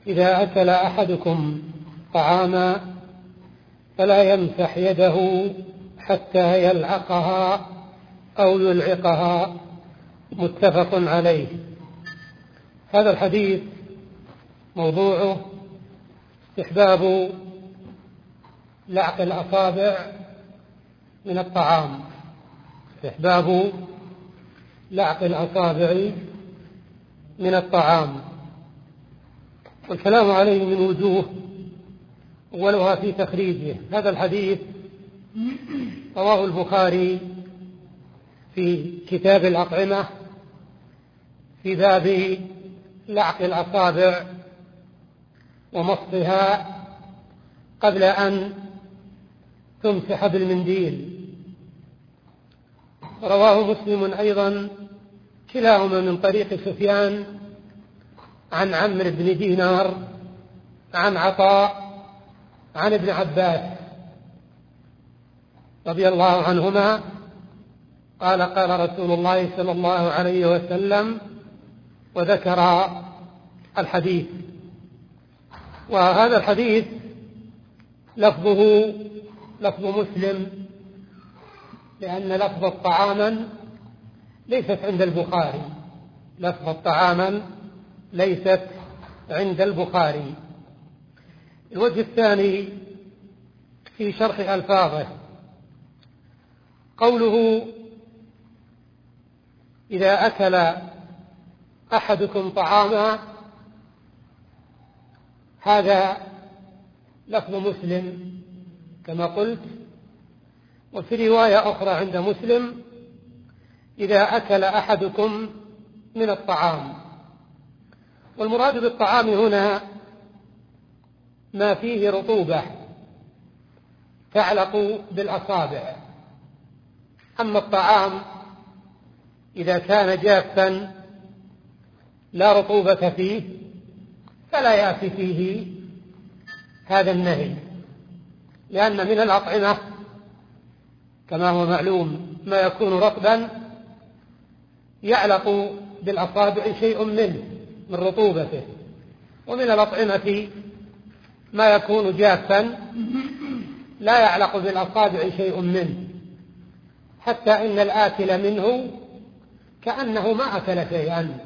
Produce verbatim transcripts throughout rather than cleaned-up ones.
إذا أكل أحدكم طعاما فلا يمسح يده حتى يلعقها أو يلعقها، متفق عليه. هذا الحديث موضوعه استحباب لعق الأصابع من الطعام، استحباب لعق الأصابع من الطعام، والكلام عليه من وجوه، أولها في تخريجه. هذا الحديث رواه البخاري في كتاب الأطعمة في باب لعق الأصابع ومصها قبل أن تمسح بالمنديل. رواه مسلم أيضا كلاهما من طريق سفيان عن عمرو بن دينار عن عطاء عن ابن عباس رضي الله عنهما قال قال رسول الله صلى الله عليه وسلم، وذكر الحديث. وهذا الحديث لفظه لفظ مسلم، لأن لفظ طعاما ليست عند البخاري، لفظ طعاما ليست عند البخاري. الوجه الثاني في شرح ألفاظه قوله إذا أكل أحدكم طعاما، هذا لفظ مسلم كما قلت. وفي رواية أخرى عند مسلم إذا أكل أحدكم من الطعام، والمراد بالطعام هنا ما فيه رطوبة تعلق بالأصابع. أما الطعام إذا كان جافا لا رطوبة فيه فلا يأتي فيه هذا النهي، لأن من الأطعمة كما هو معلوم ما يكون رطبا يعلق بالأصابع شيء منه من رطوبته، ومن الأطعمة ما يكون جافا لا يعلق بالأصابع شيء منه، حتى إن الآكل منه كأنه ما أكل شيئا.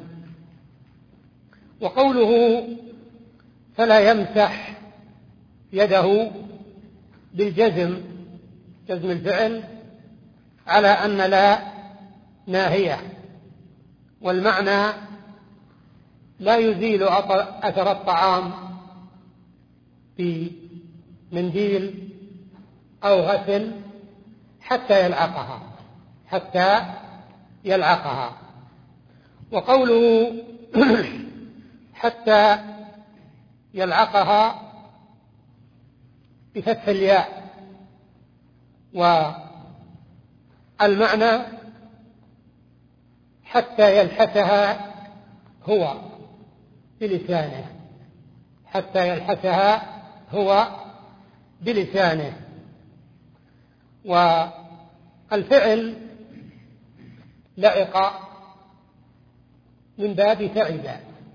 وقوله فلا يمسح يده بالجزم، جزم الفعل على أن لا ناهية، والمعنى لا يزيل أثر الطعام بمنديل أو غسل حتى يلعقها حتى يلعقها. وقوله حتى يلعقها بفتح الياء، والمعنى حتى يلحسها هو بلسانه، حتى يلحسها هو بلسانه. والفعل لعق من باب تعب،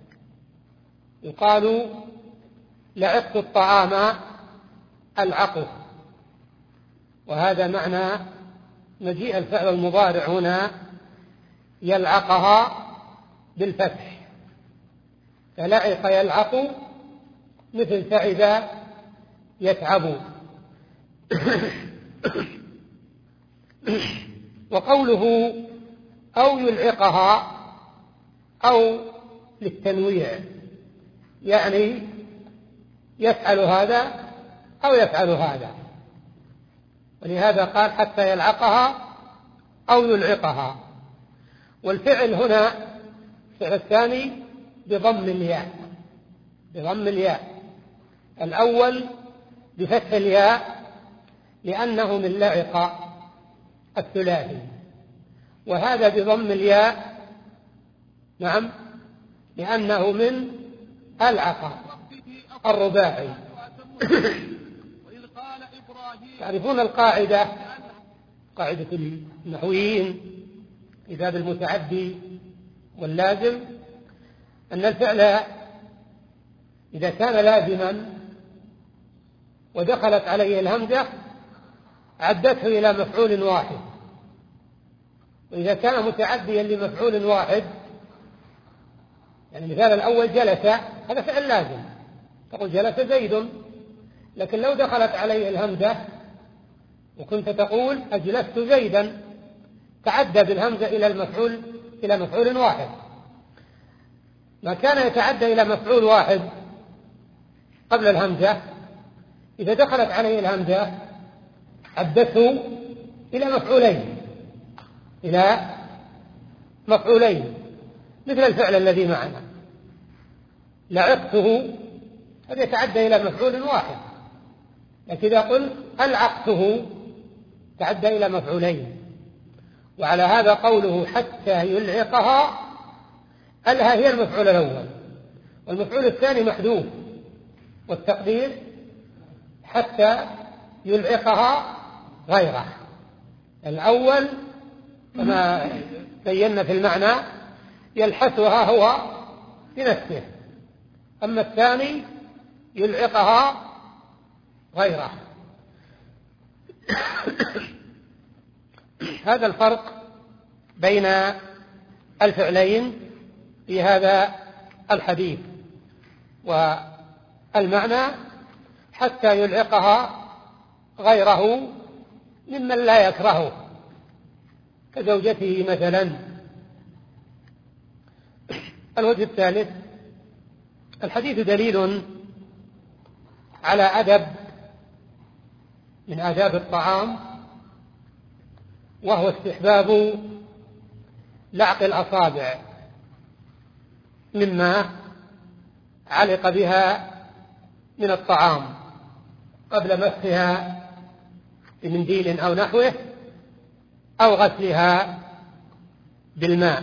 يقال لعقت الطعام العقه، وهذا معنى مجيء الفعل المضارع هنا يلعقها بالفتح، فلعق يلعق مثل تعب يتعب. وقوله أو يلعقها أو للتنويع، يعني يفعل هذا أو يفعل هذا، ولهذا قال حتى يلعقها أو يلعقها. والفعل هنا الفعل الثاني بضم الياء، بضم الياء، الأول بفتح الياء لأنه من لعق الثلاثي، وهذا بضم الياء نعم لأنه من ألعق الرباعي. تعرفون القاعدة، قاعدة النحويين في باب المتعدي واللازم، أن الفعل إذا كان لازما ودخلت عليه الهمزة عدته إلى مفعول واحد، وإذا كان متعديا لمفعول واحد، يعني المثال الأول جلس، هذا فعل لازم، تقول جلس زيد، لكن لو دخلت عليه الهمزة وكنت تقول أجلست زيدا تعدى بالهمزة إلى المفعول إلى مفعول واحد. ما كان يتعدى إلى مفعول واحد قبل الهمزة إذا دخلت عليه الهمزة عدته إلى مفعولين إلى مفعولين مثل الفعل الذي معنا. لعقته هذا يتعدى إلى مفعول واحد، لكن إذا قلت ألعقته تعدى إلى مفعولين. وعلى هذا قوله حتى يلعقها، ألها هي المفعول الأول، والمفعول الثاني محذوف، والتقدير حتى يلعقها غيره. الأول كما بينا في المعنى يلحسها هو بنفسه، أما الثاني يلعقها غيره. هذا الفرق بين الفعلين في هذا الحديث. والمعنى حتى يلعقها غيره ممن لا يكرهه كزوجته مثلا. الوجه الثالث: الحديث دليل على أدب من آداب الطعام، وهو استحباب لعق الأصابع مما علق بها من الطعام قبل مسحها بمنديل أو نحوه أو غسلها بالماء.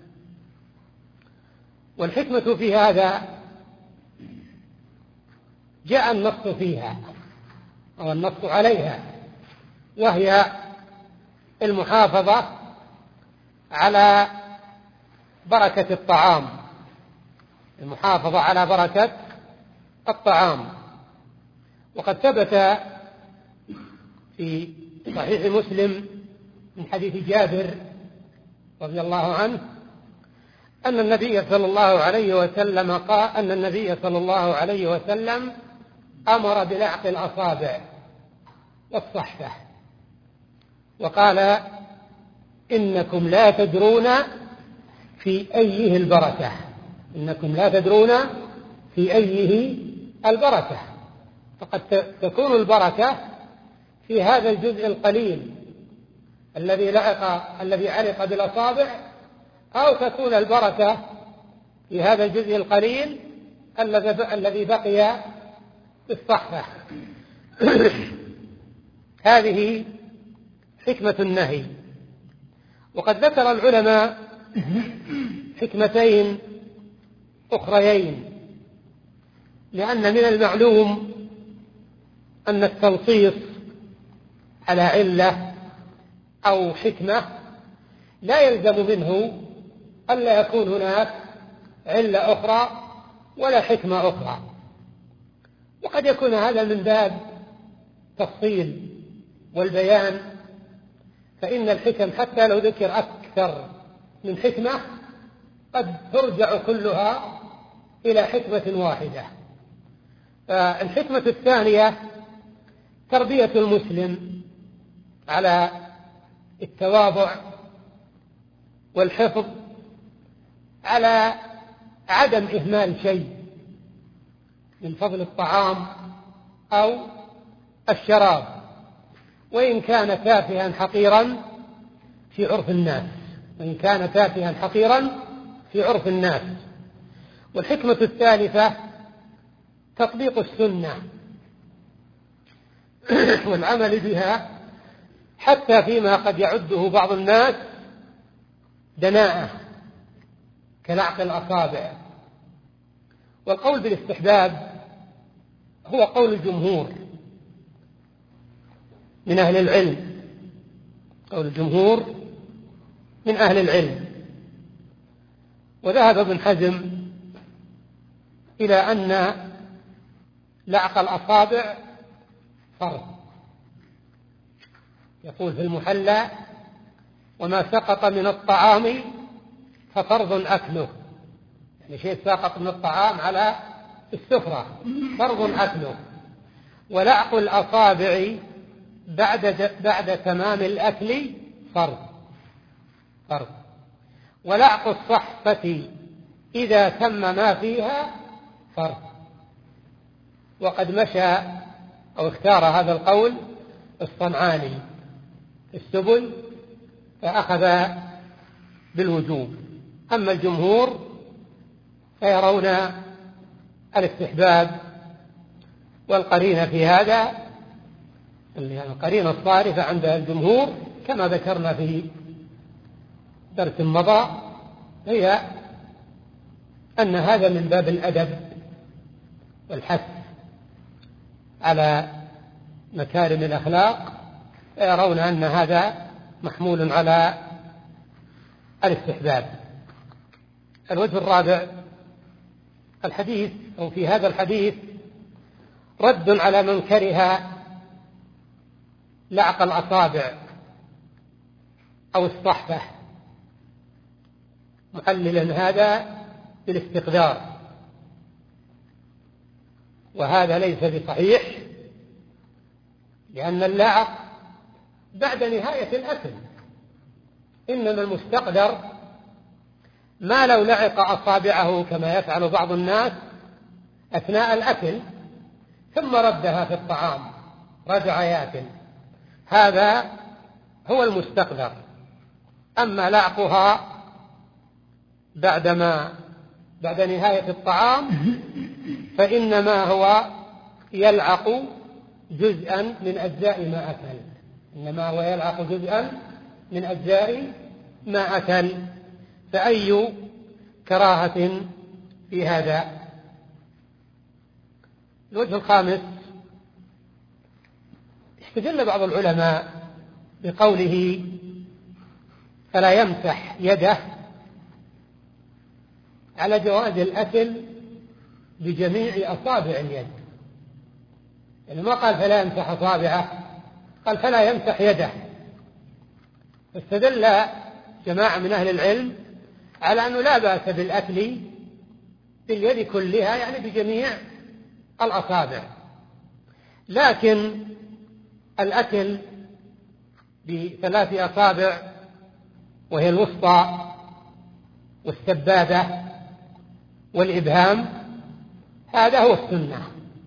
والحكمة في هذا جاء النص فيها أو النص عليها، وهي المحافظة على بركة الطعام، المحافظة على بركة الطعام. وقد ثبت في صحيح مسلم من حديث جابر رضي الله عنه أن النبي صلى الله عليه وسلم قال أن النبي صلى الله عليه وسلم أمر بلعق الأصابع والصحفة، وقال: إنكم لا تدرون في أيه البركة، إنكم لا تدرون في أيه البركة. فقد تكون البركة في هذا الجزء القليل الذي لعق الذي علق بالأصابع، أو تكون البركة في هذا الجزء القليل الذي بقي في الصحفة. هذه حكمة النهي. وقد ذكر العلماء حكمتين أخريين، لأن من المعلوم أن التنصيص على علة أو حكمة لا يلزم منه ألا يكون هناك علة أخرى ولا حكمة أخرى، وقد يكون هذا من باب تفصيل والبيان، فإن الحكم حتى لو ذكر أكثر من حكمة قد ترجع كلها إلى حكمة واحدة. فالحكمة الثانية تربية المسلم على التواضع والحفظ، على عدم إهمال شيء من فضل الطعام أو الشراب، وإن كان تافها حقيرا في عرف الناس، وإن كان تافها حقيرا في عرف الناس. والحكمة الثالثة تطبيق السنة والعمل بها، حتى فيما قد يعده بعض الناس دناءة كلعق الأصابع. والقول بالاستحباب هو قول الجمهور من أهل العلم، قول الجمهور من أهل العلم. وذهب ابن حزم إلى أن لعق الأصابع فرض. يقول في المحلى: وما سقط من الطعام ففرض أكله، يعني شيء سقط من الطعام على السفرة فرض أكله. ولعق الأصابع بعد بعد تمام الأكل فرض فرض. ولعق الصحفة إذا تم ما فيها فرض. وقد مشى أو اختار هذا القول الصنعاني في السبل فأخذ بالوجوب. أما الجمهور فيرون الاستحباب، والقرينة في هذا القرينة الصارفة عند الجمهور كما ذكرنا في درس مضى هي أن هذا من باب الأدب والحث على مكارم الأخلاق، فيرون أن هذا محمول على الاستحباب. الوجه الرابع: الحديث أو في هذا الحديث رد على من كره لعق الأصابع أو الصحفة، معللا هذا بالاستقذار، وهذا ليس بصحيح، لأن اللعق بعد نهاية الأكل، إنما المستقذر ما لو لعق أصابعه كما يفعل بعض الناس أثناء الأكل ثم ردها في الطعام رجع يأكل، هذا هو المستقذر. أما لعقها بعدما بعد نهاية الطعام فإنما هو يلعق جزءا من أجزاء ما أكل، إنما هو يلعق جزءا من أجزاء ما أكل، فأي كراهة في هذا؟ الوجه الخامس: استدل بعض العلماء بقوله فلا يمسح يده على جواز الأكل بجميع أصابع اليد، يعني ما قال فلا يمسح أصابعه، قال فلا يمسح يده. فاستدل جماعة من أهل العلم على أنه لا بأس بالأكل باليد كلها، يعني بجميع الأصابع، لكن الأكل بثلاث أصابع وهي الوسطى والسبابة والإبهام هذا هو السنة،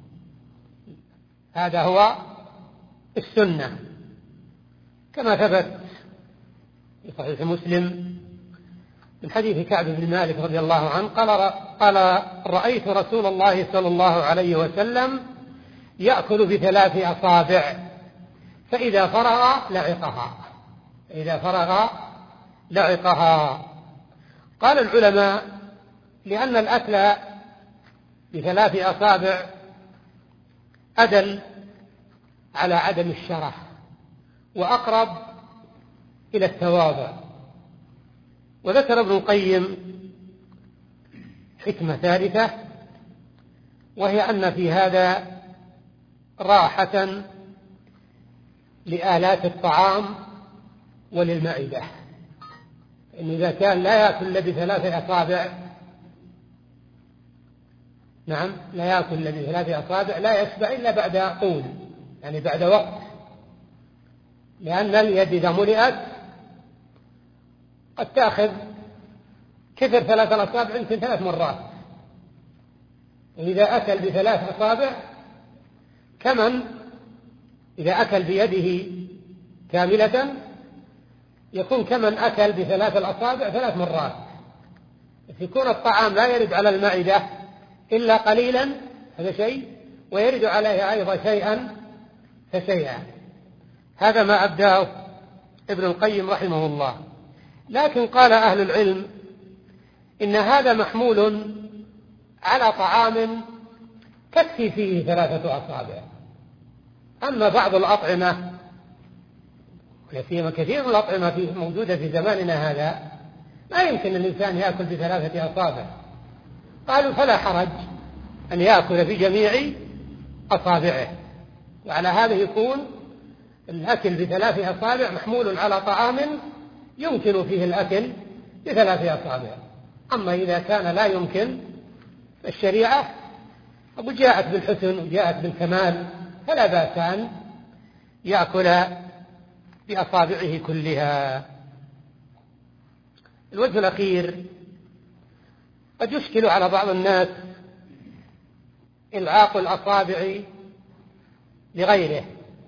هذا هو السنة، كما ثبت في صحيح مسلم من حديث كعب بن مالك رضي الله عنه قال قال رأيت رسول الله صلى الله عليه وسلم يأكل بثلاث أصابع فإذا فرغ لعقها فإذا فرغ لعقها. قال العلماء لأن الأكل بثلاث أصابع أدل على عدم الشرف وأقرب إلى التواضع. وذكر ابن القيم حكمة ثالثة، وهي أن في هذا راحة لآلات الطعام وللمعدة، إن إذا كان لا يأكل إلا بثلاث أصابع نعم لا يأكل إلا بثلاث أصابع لا يشبع إلا بعد طول، يعني بعد وقت، لأن اليد إذا ملئت قد تأخذ كثر ثلاث الأصابع يمكن ثلاث مرات، وإذا أكل بثلاث أصابع كمن إذا أكل بيده كاملة يكون كمن أكل بثلاث الأصابع ثلاث مرات، يكون الطعام لا يرد على المعدة إلا قليلا، هذا شيء، ويرد عليه أيضا شيئا فشيئا. هذا ما أبداه ابن القيم رحمه الله. لكن قال أهل العلم إن هذا محمول على طعام تكفي فيه ثلاثة أصابع. أما بعض الأطعمة كثير من الأطعمة موجودة في زماننا هذا ما يمكن الإنسان يأكل بثلاثة أصابع، قالوا فلا حرج أن يأكل بجميع أصابعه، وعلى هذا يكون الأكل بثلاث أصابع محمول على طعام يمكن فيه الأكل بثلاث أصابع. أما إذا كان لا يمكن الشريعة جاءت بالحسن وجاءت بالكمال فلا بأس أن يأكل بأصابعه كلها. الوجه الأخير قد يشكل على بعض الناس إلعاق الأصابع لغيره،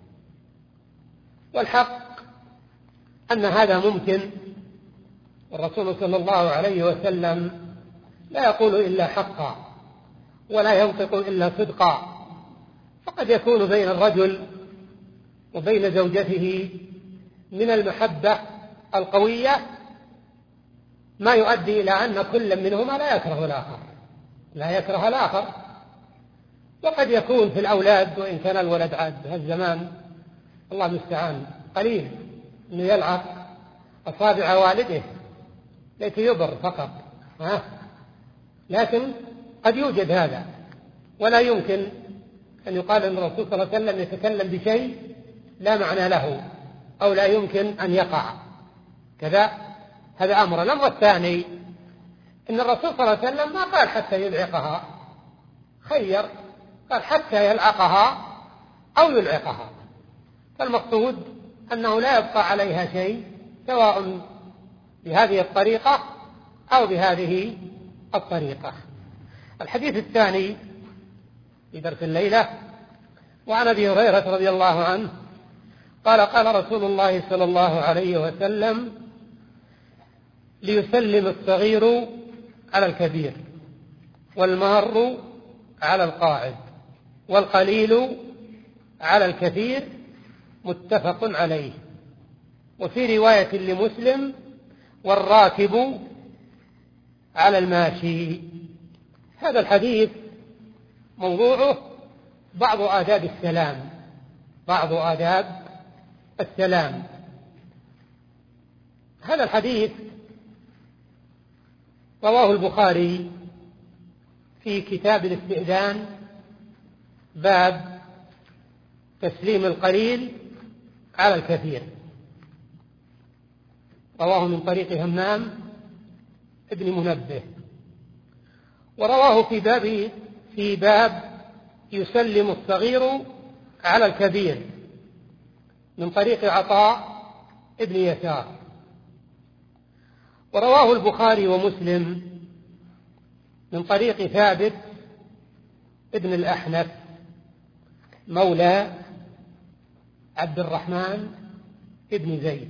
والحق أن هذا ممكن، والرسول صلى الله عليه وسلم لا يقول إلا حقا ولا ينطق إلا صدقا، فقد يكون بين الرجل وبين زوجته من المحبة القوية ما يؤدي إلى أن كل منهما لا يكره الآخر لا يكره الآخر وقد يكون في الأولاد، وإن كان الولد عاد هالزمان الله المستعان قليل أنه يلعق أصابع والده لكي يبر فقط، ها؟ لكن قد يوجد هذا، ولا يمكن أن يقال أن الرسول صلى الله عليه وسلم يتكلم بشيء لا معنى له أو لا يمكن أن يقع كذا. هذا أمر. الأمر الثاني أن الرسول صلى الله عليه وسلم ما قال حتى يلعقها، خير، قال حتى يلعقها أو يلعقها، فالمقصود أنه لا يبقى عليها شيء سواء بهذه الطريقة أو بهذه الطريقة. الحديث الثاني في درس الليلة وعن أبي هريرة رضي الله عنه قال قال رسول الله صلى الله عليه وسلم: ليسلم الصغير على الكبير، والمار على القاعد، والقليل على الكثير، متفق عليه. وفي رواية لمسلم: والراكب على الماشي. هذا الحديث موضوعه بعض آداب السلام بعض آداب السلام. هذا الحديث رواه البخاري في كتاب الاستئذان، باب تسليم القليل على الكثير، رواه من طريق همام ابن منبه. ورواه في باب في باب يسلم الصغير على الكبير من طريق عطاء ابن يسار. ورواه البخاري ومسلم من طريق ثابت ابن الأحنف مولى عبد الرحمن ابن زيد.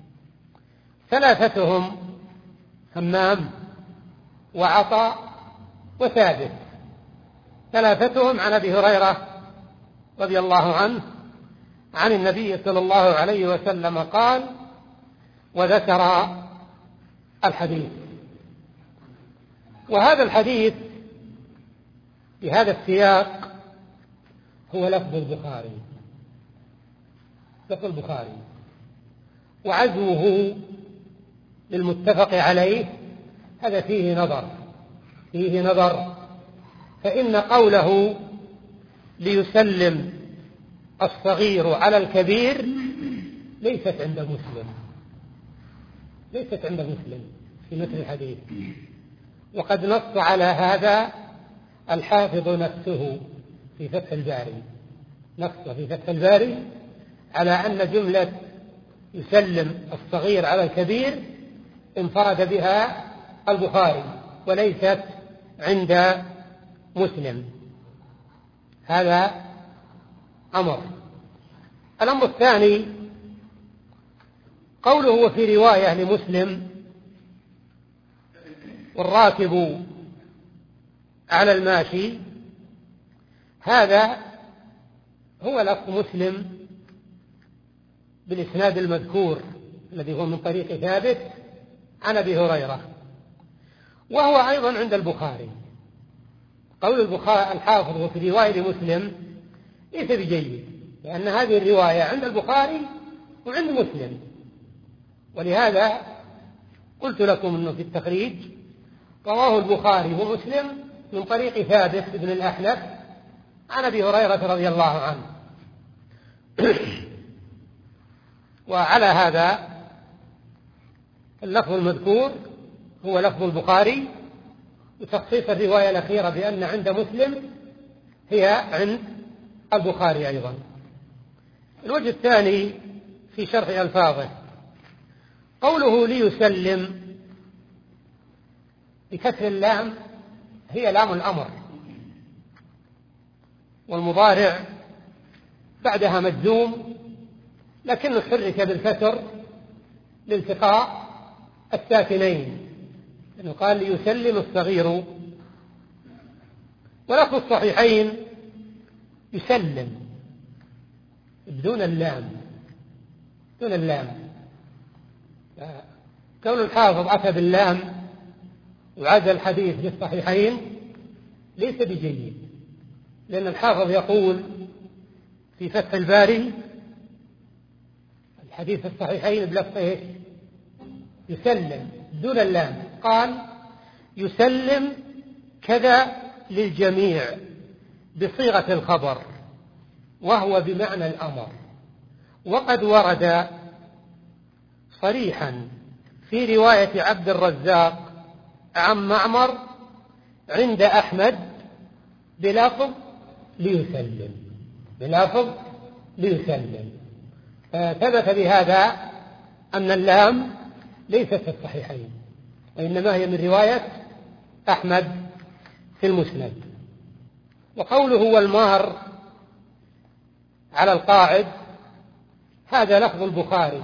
ثلاثتهم همام وعطاء وثابت، ثلاثتهم عن أبي هريرة رضي الله عنه عن النبي صلى الله عليه وسلم قال، وذكر الحديث. وهذا الحديث بهذا السياق هو لفظ البخاري لفظ البخاري وعزوه للمتفق عليه هذا فيه نظر فيه نظر فإن قوله ليسلم الصغير على الكبير ليست عند مسلم ليست عند مسلم في مثل الحديث، وقد نص على هذا الحافظ نفسه في فتح الباري نص في فتح الباري على أن جملة يسلم الصغير على الكبير انفرد بها البخاري وليست عند مسلم. هذا أمر. الأمر الثاني قوله وفي رواية لمسلم: والراكب على الماشي. هذا هو لفظ مسلم بالإسناد المذكور الذي هو من طريق ثابت عن أبي هريرة، وهو أيضا عند البخاري. قول البخاري الحافظ وفي رواية لمسلم ليس بجيد، لأن هذه الرواية عند البخاري وعند مسلم، ولهذا قلت لكم أنه في التخريج رواه البخاري ومسلم من طريق ثابت بن الأحنف عن أبي هريرة رضي الله عنه. وعلى هذا اللفظ المذكور هو لفظ البخاري، وتخصيص الرواية الأخيرة بأن عند مسلم هي عند البخاري أيضا. الوجه الثاني في شرح ألفاظه قوله ليسلم بكسر اللام، هي لام الأمر، والمضارع بعدها مجزوم لكنه حرك بالكسر لالتقاء الساكنين، لأنه قال ليسلم الصغير. ولفظ الصحيحين يسلم بدون اللام، دون اللام. كون الحافظ أتى باللام وعاد الحديث للصحيحين ليس بجيد، لأن الحافظ يقول في فتح الباري الحديث الصحيحين بلفظ ايش؟ يسلم دون اللام، قال يسلم كذا للجميع بصيغة الخبر وهو بمعنى الأمر. وقد ورد صريحا في رواية عبد الرزاق عن معمر عند أحمد بلفظ ليسلم، بلفظ ليسلم. ثبت بهذا أن اللام ليست في الصحيحين، وإنما هي من رواية أحمد في المسند. وقوله والمار على القاعد هذا لفظ البخاري،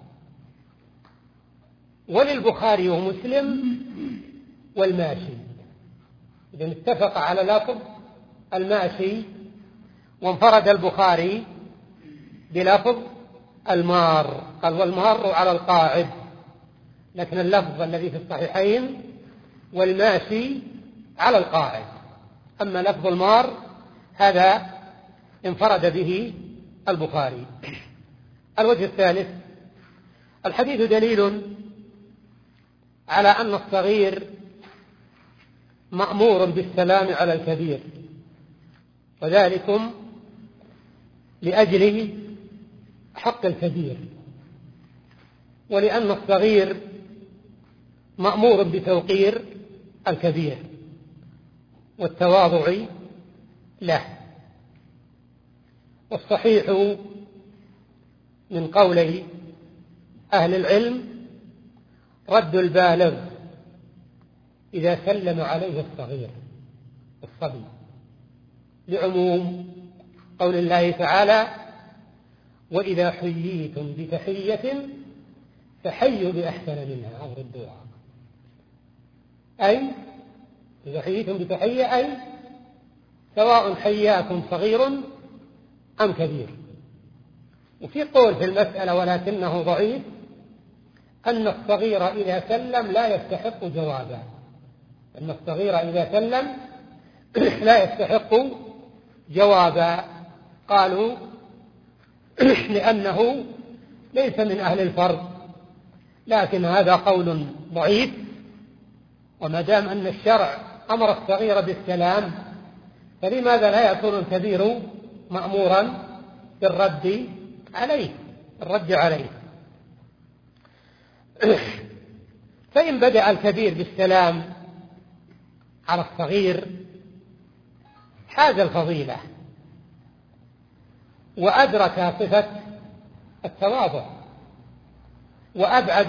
وللبخاري ومسلم والماشي، إذن اتفق على لفظ الماشي، وانفرد البخاري بلفظ المار، قال والمار على القاعد، لكن اللفظ الذي في الصحيحين والماشي على القاعد. أما لفظ المار هذا انفرد به البخاري. الوجه الثالث الحديث دليل على أن الصغير مأمور بالسلام على الكبير، وذلكم لأجل حق الكبير، ولأن الصغير مأمور بتوقير الكبير والتواضع له. والصحيح من قولي أهل العلم رد البالغ إذا سلم عليه الصغير الصبي، لعموم قول الله تعالى وإذا حييتم بتحية فحيوا بأحسن منها أو ردوها، أي إذا حييتم بتحية أي سواء حياكم صغير أم كبير. وفي قول في المسألة ولكنه ضعيف أن الصغير إذا سلم لا يستحق جوابا، أن الصغير إذا سلم لا يستحق جوابا. قالوا لأنه ليس من أهل الفرض، لكن هذا قول ضعيف. وما دام أن الشرع أمر الصغير بالسلام فلماذا لا يكون الكبير مأمورا بالرد عليه الرد عليه؟ فإن بدأ الكبير بالسلام على الصغير حاز الفضيلة وأدرك صفة التواضع، وأبعد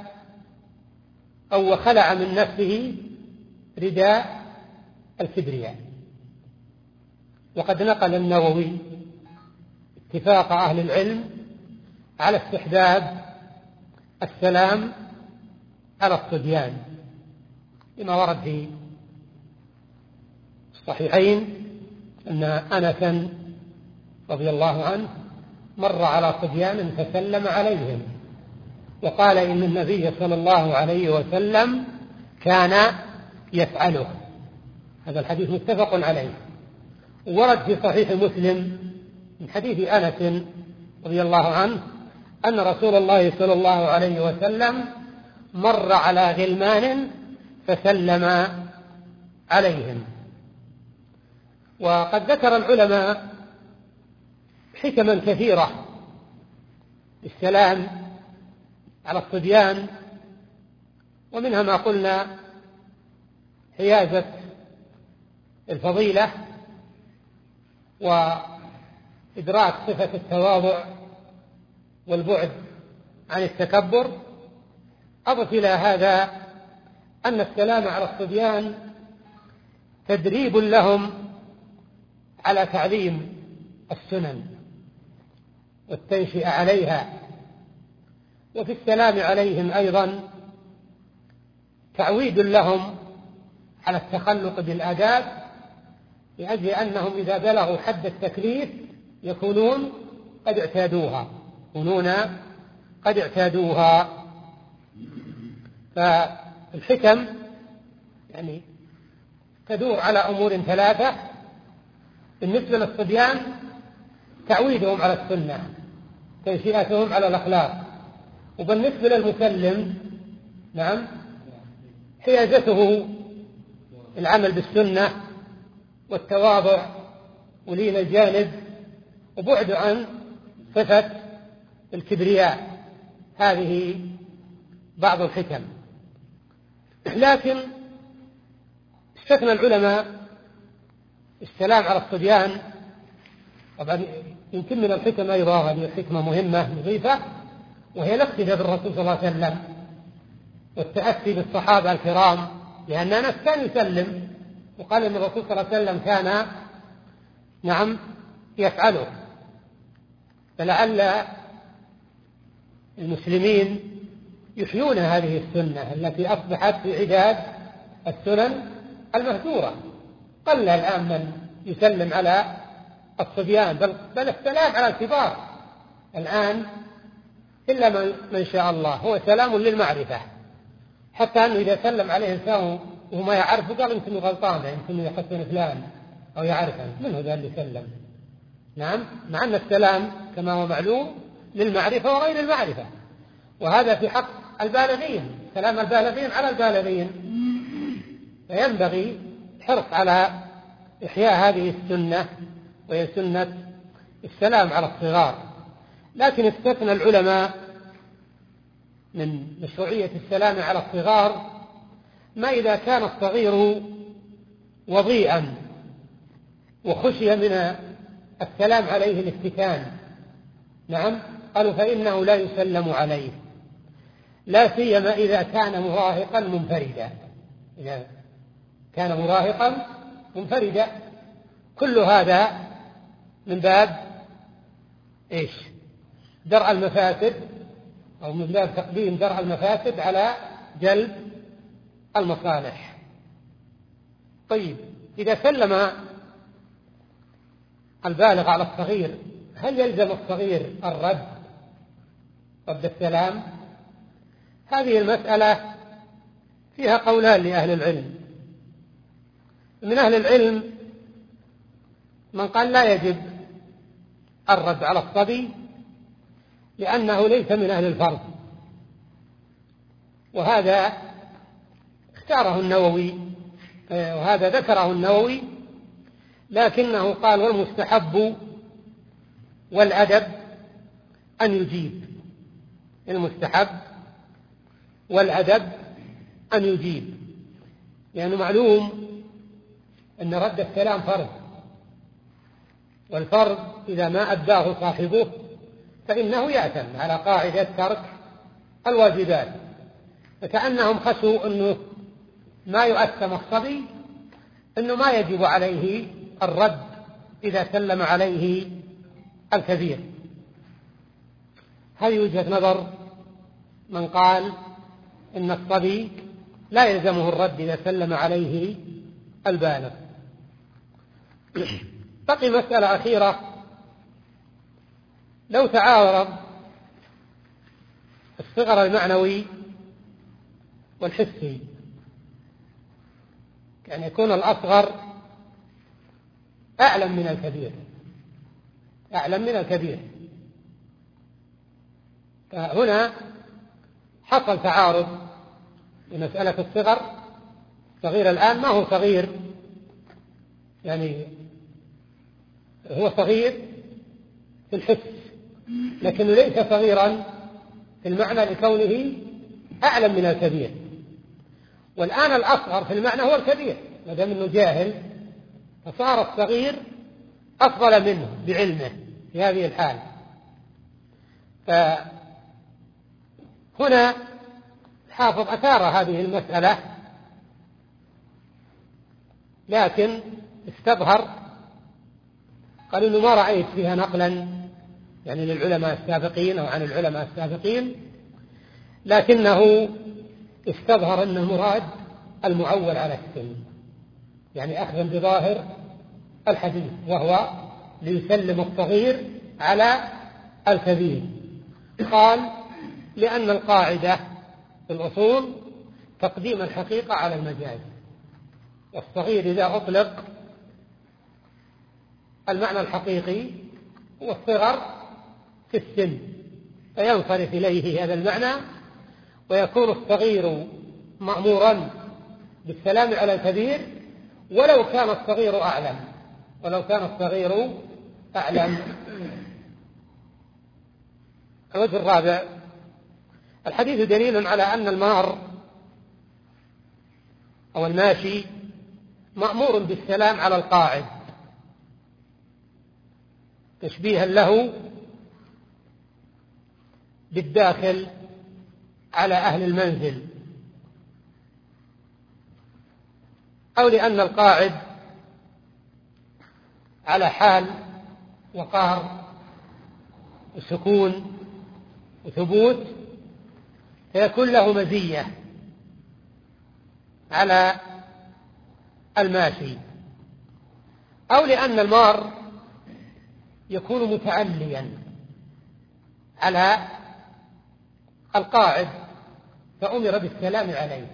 أو خلع من نفسه رداء الكبرياء. وقد نقل النووي اتفاق أهل العلم على استحباب السلام على الصبيان، لما ورد في الصحيحين أن أنس رضي الله عنه مر على صبيان فسلم عليهم وقال إن النبي صلى الله عليه وسلم كان يفعله. هذا الحديث متفق عليه. ورد في صحيح مسلم من حديث أنس رضي الله عنه أن رسول الله صلى الله عليه وسلم مر على غلمان فسلم عليهم. وقد ذكر العلماء حكما كثيرة السلام على الصبيان، ومنها ما قلنا حيازة الفضيلة وإدراك صفة التواضع والبعد عن التكبر. أضف إلى هذا أن السلام على الصبيان تدريب لهم على تعليم السنن والتنشئة عليها، وفي السلام عليهم أيضا تعويد لهم على التخلق بالآداب، لأجل أنهم إذا بلغوا حد التكليف يكونون قد اعتادوها يكونون قد اعتادوها. فالحكم يعني تدور على أمور ثلاثة: بالنسبة للصبيان تعويدهم على السنة، تنشئتهم على الأخلاق، وبالنسبة للمسلم نعم حيازته العمل بالسنة والتواضع ولين الجانب وبعد عن صفة الكبرياء. هذه بعض الحكم. لكن استثنى العلماء السلام على الصبيان، طبعا يمكن من الحكم أيضا هذه حكمة مهمة نظيفة، وهي الاقتداء بالرسول صلى الله عليه وسلم والتأسي بالصحابة الكرام، لأن أنس كان يسلم وقال أن الرسول صلى الله عليه وسلم كان نعم يفعله. فلعل المسلمين يحيون هذه السنة التي أصبحت في عداد السنن المهجورة. قل الآن من يسلم على الصبيان، بل, بل السلام على الكبار الآن إلا من شاء الله هو سلام للمعرفة، حتى أنه إذا سلم عليه إنسان وهو ما يعرفه قال يمكن غلطان، يمكن يحسن فلان أو يعرفه، من هو ذا اللي سلم؟ نعم، مع أن السلام كما هو معلوم للمعرفة وغير المعرفة، وهذا في حق البالغين، سلام البالغين على البالغين. فينبغي الحرص على إحياء هذه السنة، وهي سنة السلام على الصغار. لكن استثنى العلماء من مشروعية السلام على الصغار ما إذا كان الصغير وضيئا وخشي من السلام عليه الافتتان، نعم قالوا فإنه لا يسلم عليه، لا سيما إذا كان مراهقا منفردا. إذا كان مراهقا منفردا كل هذا من باب إيش؟ درء المفاسد، أو من باب تقديم درء المفاسد على جلب المصالح. طيب، إذا سلم البالغ على الصغير هل يلزم الصغير الرد رد السلام؟ هذه المسألة فيها قولان لأهل العلم. من أهل العلم من قال لا يجب الرد على الصبي لأنه ليس من أهل الفرض، وهذا اختاره النووي، وهذا ذكره النووي، لكنه قال والمستحب والأدب أن يجيب. المستحب والأدب أن يجيب، لأنه معلوم أن رد السلام فرض، والفرض إذا ما أداه صاحبه فإنه يأثم على قاعدة ترك الواجبات. فكأنهم خشوا أنه ما يؤثم الصبي، أنه ما يجب عليه الرد إذا سلم عليه الكبير. هذه وجهة نظر من قال إن الصبي لا يلزمه الرد إذا سلم عليه البالغ. بقي مسألة أخيرة: لو تعارض الصغر المعنوي والحسي، يعني يكون الأصغر أعلم من الكبير أعلم من الكبير فهنا حصل تعارض بمسألة الصغر. الصغير الآن ما هو صغير يعني هو صغير في الحس لكنه ليس صغيرا في المعنى لكونه أعلم من الكبير. والآن الأصغر في المعنى هو الكبير ما دام أنه جاهل، فصار الصغير أفضل منه بعلمه في هذه الحال. فهنا حافظ أثار هذه المسألة، لكن استظهر قال إنه ما رأيت فيها نقلا يعني للعلماء السابقين أو عن العلماء السابقين، لكنه استظهر أن المراد المعول على السن، يعني أخذا بظاهر الحديث، وهو ليسلم الصغير على الكبير. قال لأن القاعدة في الأصول تقديم الحقيقة على المجاز، والصغير إذا أطلق المعنى الحقيقي هو الصغر في السن، فينصرف إليه هذا المعنى، ويكون الصغير مأمورا بالسلام على الكبير ولو كان الصغير أعلم ولو كان الصغير أعلم. الوجه الرابع: الحديث دليل على أن المار أو الماشي مأمور بالسلام على القاعد، تشبيها له بالداخل على أهل المنزل، أو لأن القاعد على حال وقار وسكون وثبوت فيكون له مزية على الماشي، أو لأن المار يكون متعليا على القاعد فأمر بالسلام عليه.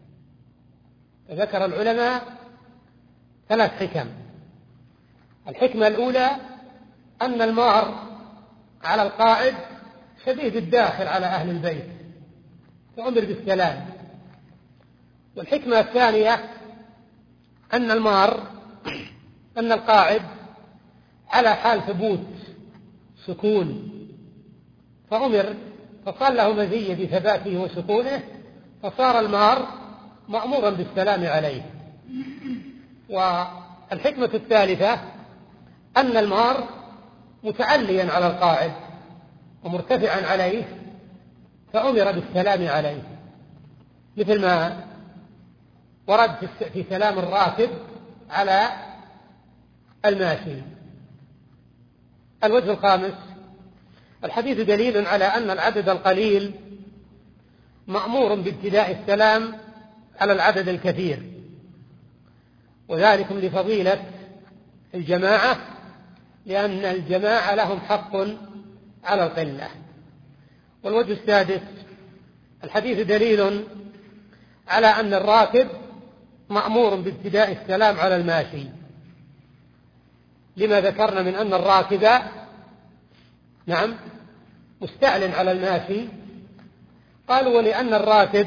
فذكر العلماء ثلاث حكم. الحكمة الأولى أن المار على القاعد شديد الداخل على أهل البيت فأمر بالسلام. والحكمة الثانية أن المار أن القاعد على حال ثبوت سكون فأمر فصار له مزية بثباته وسكونه، فصار المار مأمورا بالسلام عليه. والحكمة الثالثة أن المار متعليا على القاعد ومرتفعا عليه فأمر بالسلام عليه، مثل ما ورد في سلام الراكب على الماشي. الوجه الخامس: الحديث دليل على أن العدد القليل مأمور بابتداء السلام على العدد الكثير، وذلك لفضيلة الجماعة، لأن الجماعة لهم حق على القلة. والوجه السادس: الحديث دليل على أن الراكب مأمور بابتداء السلام على الماشي، لما ذكرنا من أن الراكب نعم مستعلن على الماشي. قالوا ولأن الراكب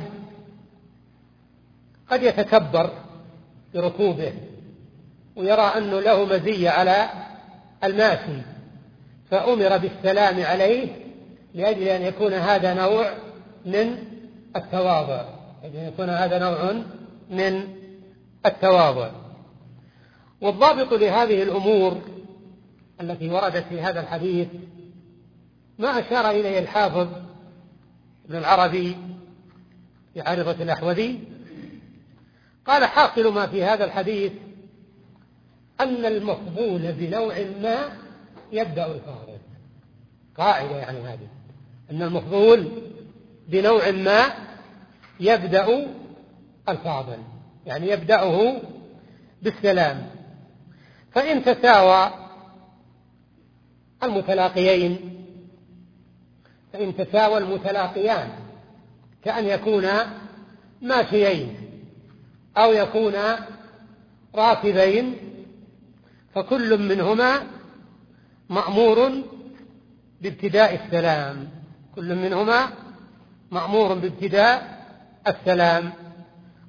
قد يتكبر بركوبه ويرى أنه له مزية على الماشي فأمر بالسلام عليه لأجل أن يكون هذا نوع من التواضع، لأجل أن يكون هذا نوع من التواضع. والضابط لهذه الأمور التي وردت في هذا الحديث ما أشار إليه الحافظ ابن العربي في عارضة الأحوذي. قال: حاصل ما في هذا الحديث أن المفضول بنوع ما يبدأ الفاضل. قاعدة يعني هذه، أن المفضول بنوع ما يبدأ الفاضل، يعني يبدأه بالسلام. فإن تساوى المتلاقيين فإن تساوى المتلاقيان كأن يكونا ماشيين أو يكونا راكبين فكل منهما مأمور بابتداء السلام، كل منهما مأمور بابتداء السلام،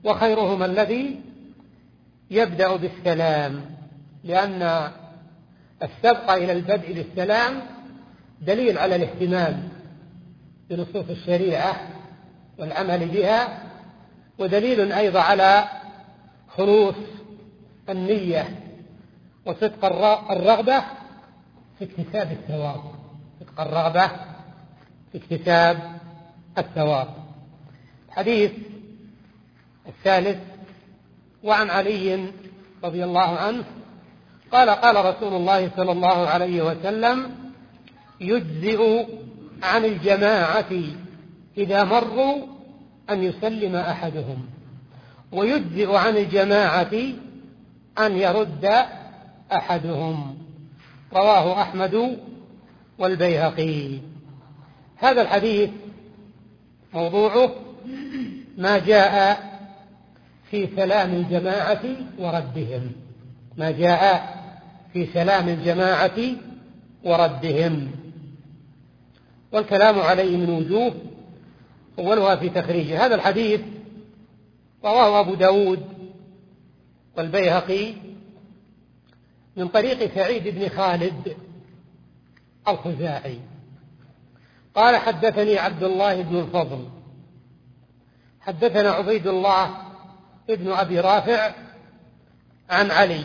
وخيرهما الذي يبدأ بالسلام، لأن السبق إلى البدء بالسلام دليل على الاهتمام بنصوص الشريعة والعمل بها، ودليل أيضا على خلوص النية وصدق الرغبة في اكتساب الثواب، صدق الرغبة في اكتساب الثواب. الحديث الثالث: وعن علي رضي الله عنه قال: قال رسول الله صلى الله عليه وسلم: يجزئ عن الجماعة إذا مروا أن يسلم أحدهم، ويجزئ عن الجماعة أن يرد أحدهم. رواه أحمد والبيهقي. هذا الحديث موضوعه ما جاء في سلام الجماعة وردهم، ما جاء في سلام الجماعة وردهم، والكلام عليه من وجوه، أولها في تخريجه. هذا الحديث رواه أبو داود والبيهقي من طريق سعيد بن خالد الخزاعي قال: حدثني عبد الله بن الفضل حدثنا عبيد الله ابن أبي رافع عن علي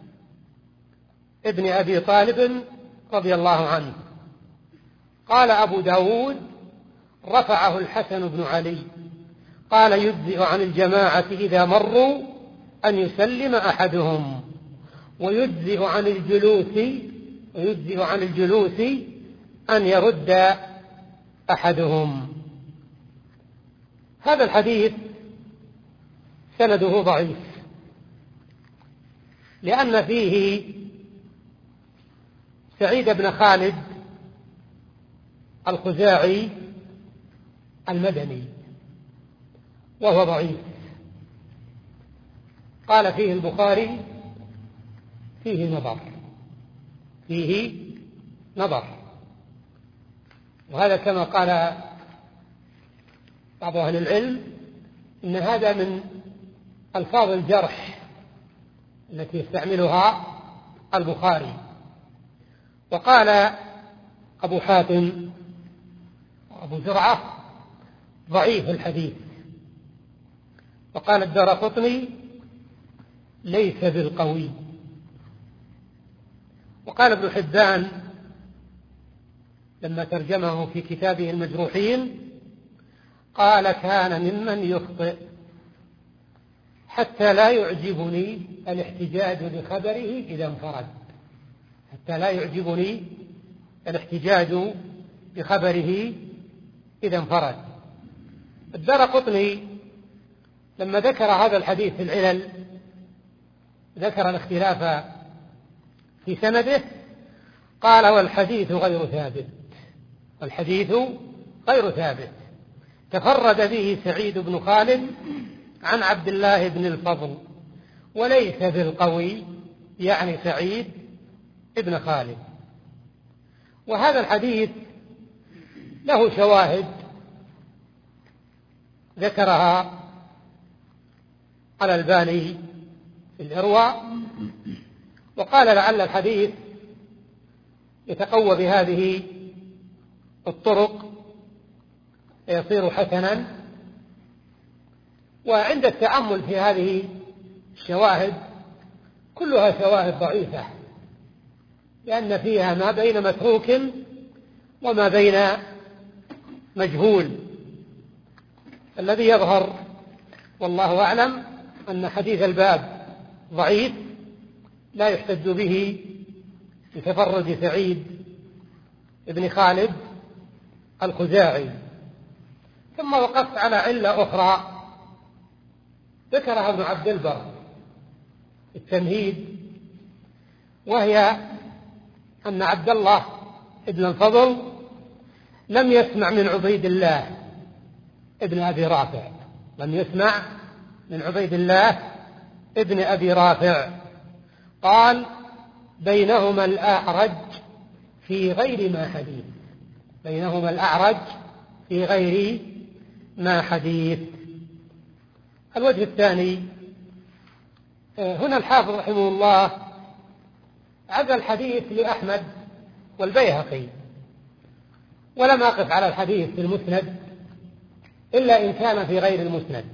ابن أبي طالب رضي الله عنه. قال أبو داود: رفعه الحسن بن علي قال: يجزئ عن الجماعة إذا مروا أن يسلم أحدهم، ويجزئ عن الجلوس ويجزئ عن الجلوس أن يرد أحدهم. هذا الحديث سنده ضعيف، لأن فيه سعيد بن خالد الخزاعي المدني وهو ضعيف. قال فيه البخاري: فيه نظر، فيه نظر. وهذا كما قال بعض أهل العلم إن هذا من ألفاظ الجرح التي يستعملها البخاري. وقال أبو حاتم وأبو زرعة: ضعيف الحديث. وقال الدارقطني: ليس بالقوي. وقال ابن حبان لما ترجمه في كتابه المجروحين قال: كان ممن يخطئ حتى لا يعجبني الاحتجاج بخبره إذا انفرد، حتى لا يعجبني الاحتجاج بخبره إذا انفرد. الدارقطني لما ذكر هذا الحديث في العلل ذكر الاختلاف في سنده، قال: والحديث غير ثابت، والحديث غير ثابت، تفرد به سعيد بن خالد عن عبد الله بن الفضل، وليس بالقوي، يعني سعيد بن خالد. وهذا الحديث له شواهد ذكرها الألباني في الإرواء، وقال: لعل الحديث يتقوى بهذه الطرق فيصير حسنا. وعند التأمل في هذه الشواهد كلها شواهد ضعيفة، لأن فيها ما بين متروك وما بين مجهول. الذي يظهر والله أعلم أن حديث الباب ضعيف لا يحتج به لتفرد سعيد بن خالد الخزاعي. ثم وقفت على علة أخرى ذكرها ابن عبد البر التمهيد، وهي أن عبد الله ابن الفضل لم يسمع من عبيد الله ابن أبي رافع، لم يسمع من عبيد الله ابن أبي رافع. قال: بينهما الأعرج في غير ما حديث، بينهما الأعرج في غير ما حديث. الوجه الثاني، هنا الحافظ رحمه الله هذا الحديث لأحمد والبيهقي، ولم أقف على الحديث في المسند إلا إن كان في غير المسند.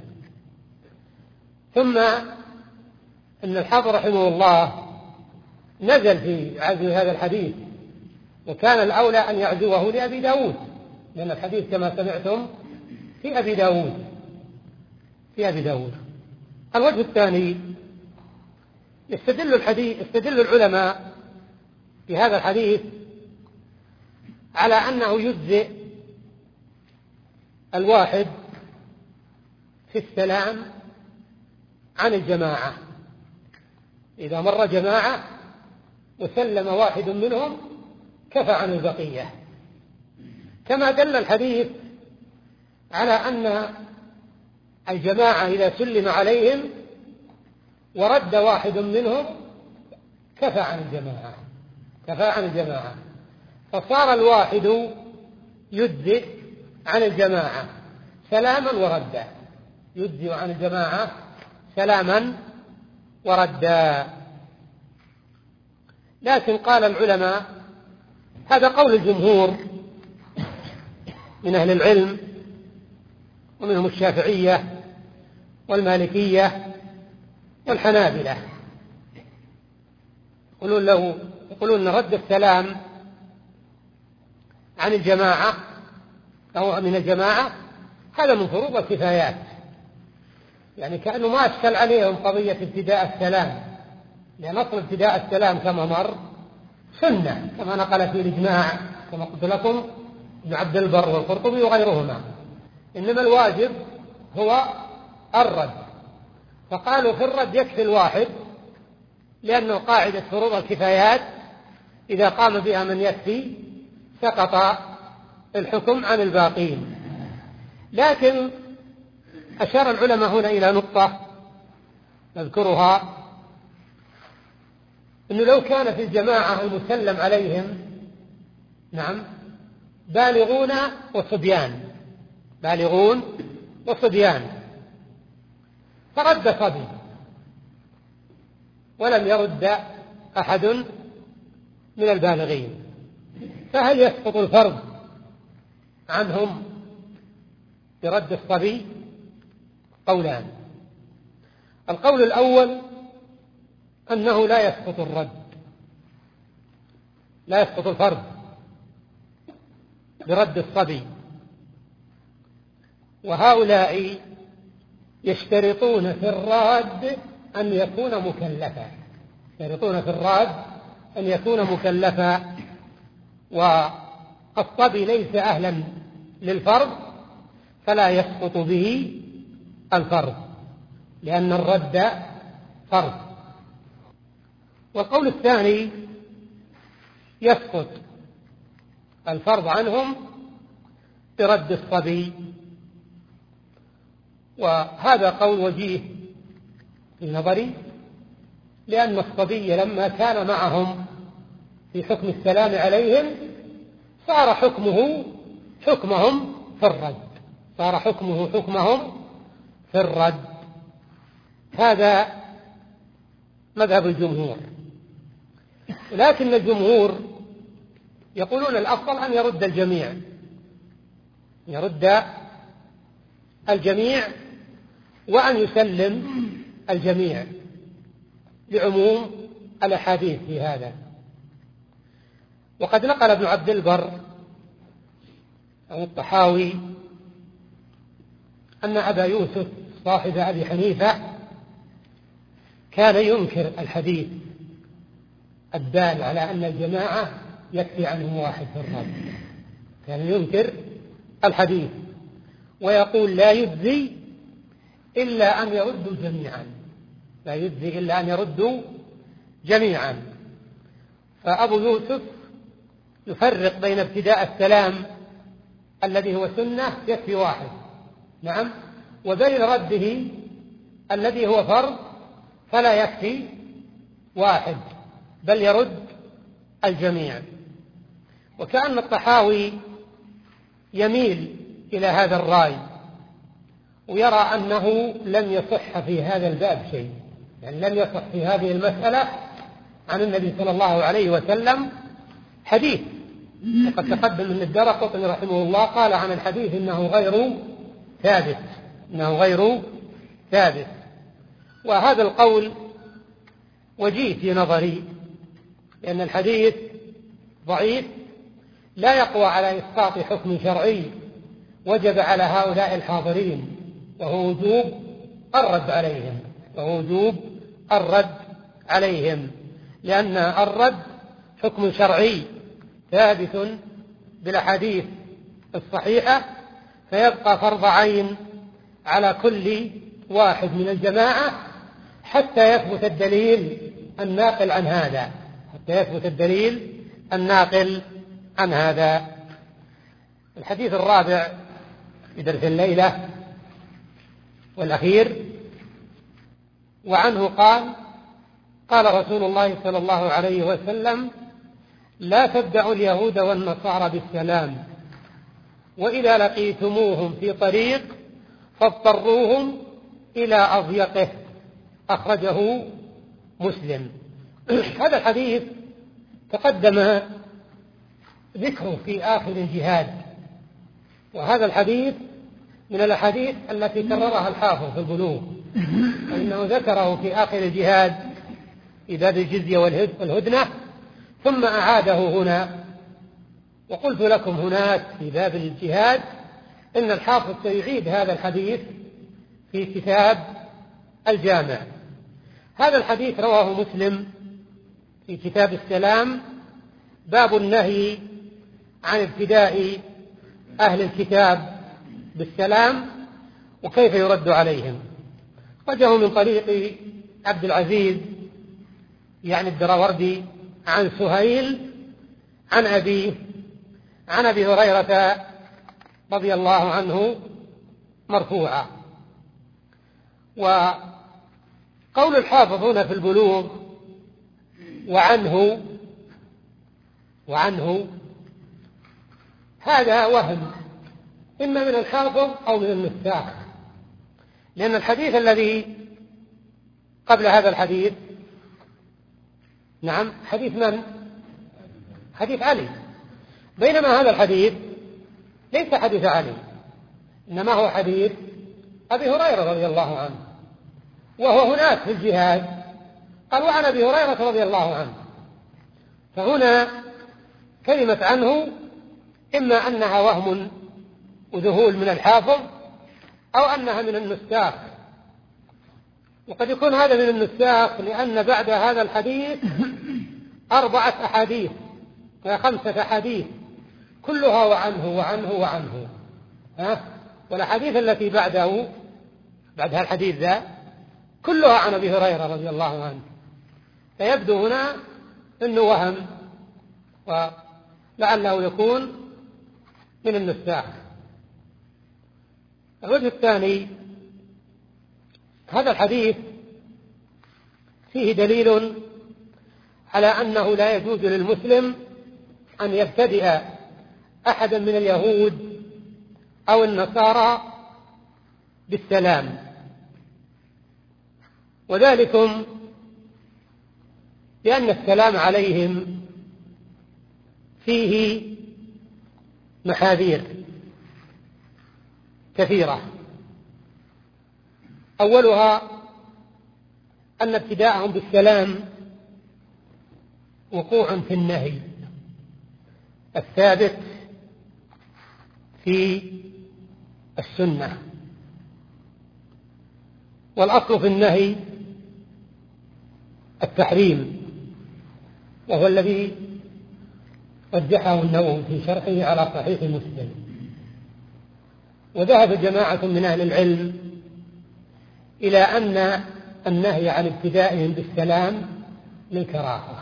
ثم أن الحافظ رحمه الله نزل في عزو هذا الحديث، وكان الأولى أن يعزوه لأبي داود، لأن الحديث كما سمعتم في أبي داود في أبي داود. الوجه الثاني، يستدل الحديث استدل العلماء في هذا الحديث على أنه يجزئ الواحد في السلام عن الجماعة. إذا مر جماعة وسلم واحد منهم كفى عن البقية، كما دل الحديث على أن الجماعة إذا سلم عليهم ورد واحد منهم كفى عن الجماعة كفى عن الجماعة فصار الواحد يجزئ عن الجماعة سلاما وردا، يجزئ عن الجماعة سلاما وردا. لكن قال العلماء، هذا قول الجمهور من أهل العلم، ومنهم الشافعية والمالكية والحنابلة، يقولون له يقولون رد السلام عن الجماعة أو من الجماعة هذا من فروض الكفايات، يعني كأنه ما أشكل عليهم قضية ابتداء السلام، لأن أصل ابتداء السلام كما مر سنة كما نقل في الإجماع كما قلت لكم ابن عبد البر والقرطبي وغيرهما، إنما الواجب هو الرد. فقالوا في الرد يكفي الواحد، لأنه قاعدة فروض الكفايات إذا قام بها من يكفي سقط الحكم عن الباقين. لكن أشار العلماء هنا إلى نقطة نذكرها، أنه لو كان في الجماعة المسلم عليهم نعم بالغون وصبيان بالغون وصبيان فرد صبي ولم يرد أحد من البالغين، فهل يسقط الفرض عنهم برد الصبي؟ قولان. القول الأول أنه لا يسقط الرد، لا يسقط الفرض برد الصبي، وهؤلاء يشترطون في الراد أن يكون مكلفا يشترطون في الراد أن يكون مكلفا، والصبي ليس أهلا للفرض فلا يسقط به الفرض، لأن الرد فرض. والقول الثاني يسقط الفرض عنهم برد الصبي، وهذا قول وجيه في نظري، لأن الصبي لما كان معهم في حكم السلام عليهم صار حكمه حكمهم في الرد صار حكمه حكمهم في الرد. هذا مذهب الجمهور، لكن الجمهور يقولون الأفضل أن يرد الجميع يرد الجميع وأن يسلم الجميع لعموم الأحاديث في هذا. وقد نقل ابن عبد البر أو الطحاوي أن أبا يوسف صاحب أبي حنيفة كان ينكر الحديث الدال على أن الجماعة يكفي عنهم واحد في الرد، كان ينكر الحديث ويقول لا يجزي إلا أن يردوا جميعا لا يجزي إلا أن يردوا جميعا. فأبو يوسف يفرق بين ابتداء السلام الذي هو سنة يكفي واحد نعم وبين رده الذي هو فرض فلا يكفي واحد بل يرد الجميع. وكأن الطحاوي يميل إلى هذا الرأي ويرى أنه لم يصح في هذا الباب شيء، يعني لم يصح في هذه المسألة عن النبي صلى الله عليه وسلم حديث، وقد تقدم أن الدارقطني رحمه الله قال عن الحديث إنه غير ثابت، إنه غير ثابت. وهذا القول وجيه في نظري، لأن الحديث ضعيف لا يقوى على إسقاط حكم شرعي وجب على هؤلاء الحاضرين، وهو وجوب الرد عليهم وهو وجوب الرد عليهم لأن الرد حكم شرعي ثابت بالأحاديث الصحيحة، فيبقى فرض عين على كل واحد من الجماعة حتى يثبت الدليل الناقل عن هذا حتى يثبت الدليل الناقل عن هذا. الحديث الرابع في درس الليلة والأخير، وعنه قال: قال رسول الله صلى الله عليه وسلم: لا تبدعوا اليهود والنصارى بالسلام، وإذا لقيتموهم في طريق فاضطروهم إلى أضيقه. أخرجه مسلم. هذا الحديث تقدم ذكره في آخر الجهاد، وهذا الحديث من الأحاديث التي كررها الحافظ في البلوغ، فإنه ذكره في آخر الجهاد في باب الجزية والهدنة، ثم أعاده هنا. وقلت لكم هناك في باب الجهاد إن الحافظ سيعيد هذا الحديث في كتاب الجامع. هذا الحديث رواه مسلم في كتاب السلام، باب النهي عن ابتداء أهل الكتاب بالسلام وكيف يرد عليهم. وجه من طريق عبد العزيز يعني الدراوردي عن سهيل عن أبيه عن أبي هريرة رضي الله عنه مرفوعا. وقول الحافظ هنا في البلوغ وعنه وعنه هذا وهم إما من الحافظ أو من النساخ، لأن الحديث الذي قبل هذا الحديث نعم حديث من؟ حديث علي، بينما هذا الحديث ليس حديث علي، إنما هو حديث أبي هريرة رضي الله عنه، وهو هناك في الجهاد قال: وعن أبي هريرة رضي الله عنه. فهنا كلمة عنه إما أنها وهم وذهول من الحافظ أو أنها من النساخ، وقد يكون هذا من النساخ لأن بعد هذا الحديث أربعة أحاديث وخمسة أحاديث كلها وعنه وعنه وعنه ها؟ والأحاديث التي بعده بعد هذا الحديث ذا كلها عن أبي هريرة رضي الله عنه، فيبدو هنا أنه وهم ولعله يكون من النساخ. الوجه الثاني: هذا الحديث فيه دليل على أنه لا يجوز للمسلم أن يبتدئ أحدا من اليهود أو النصارى بالسلام، وذلكم لأن السلام عليهم فيه محاذير كثيرة. أولها أن ابتداءهم بالسلام وقوع في النهي الثابت في السنة، والأصل في النهي التحريم، وهو الذي رجحه النووي في شرحه على صحيح مسلم. وذهب جماعة من أهل العلم إلى أن النهي عن ابتدائهم بالسلام للكراهة،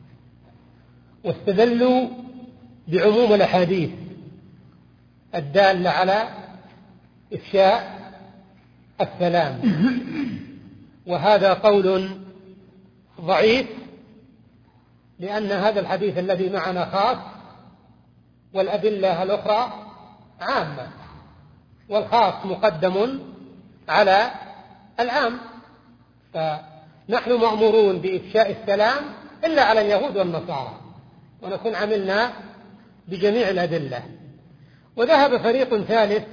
واستدلوا بعموم الأحاديث الدالة على إفشاء السلام، وهذا قول ضعيف، لأن هذا الحديث الذي معنا خاص والأدلة الأخرى عامة، والخاص مقدم على العام، فنحن مأمورون بإفشاء السلام إلا على اليهود والنصارى، ونكون عملنا بجميع الأدلة. وذهب فريق ثالث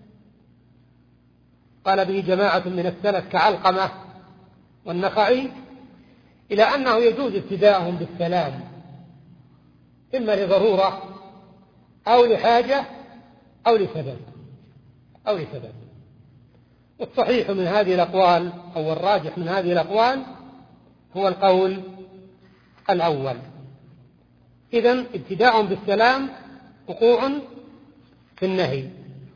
قال به جماعة من السلف كعلقمة والنخعي إلى أنه يجوز ابتداءهم بالسلام، إما لضرورة أو لحاجة أو لسبب أو لسبب. والصحيح من هذه الأقوال أو الراجح من هذه الأقوال هو القول الأول. إذن ابتداء بالسلام وقوع في النهي.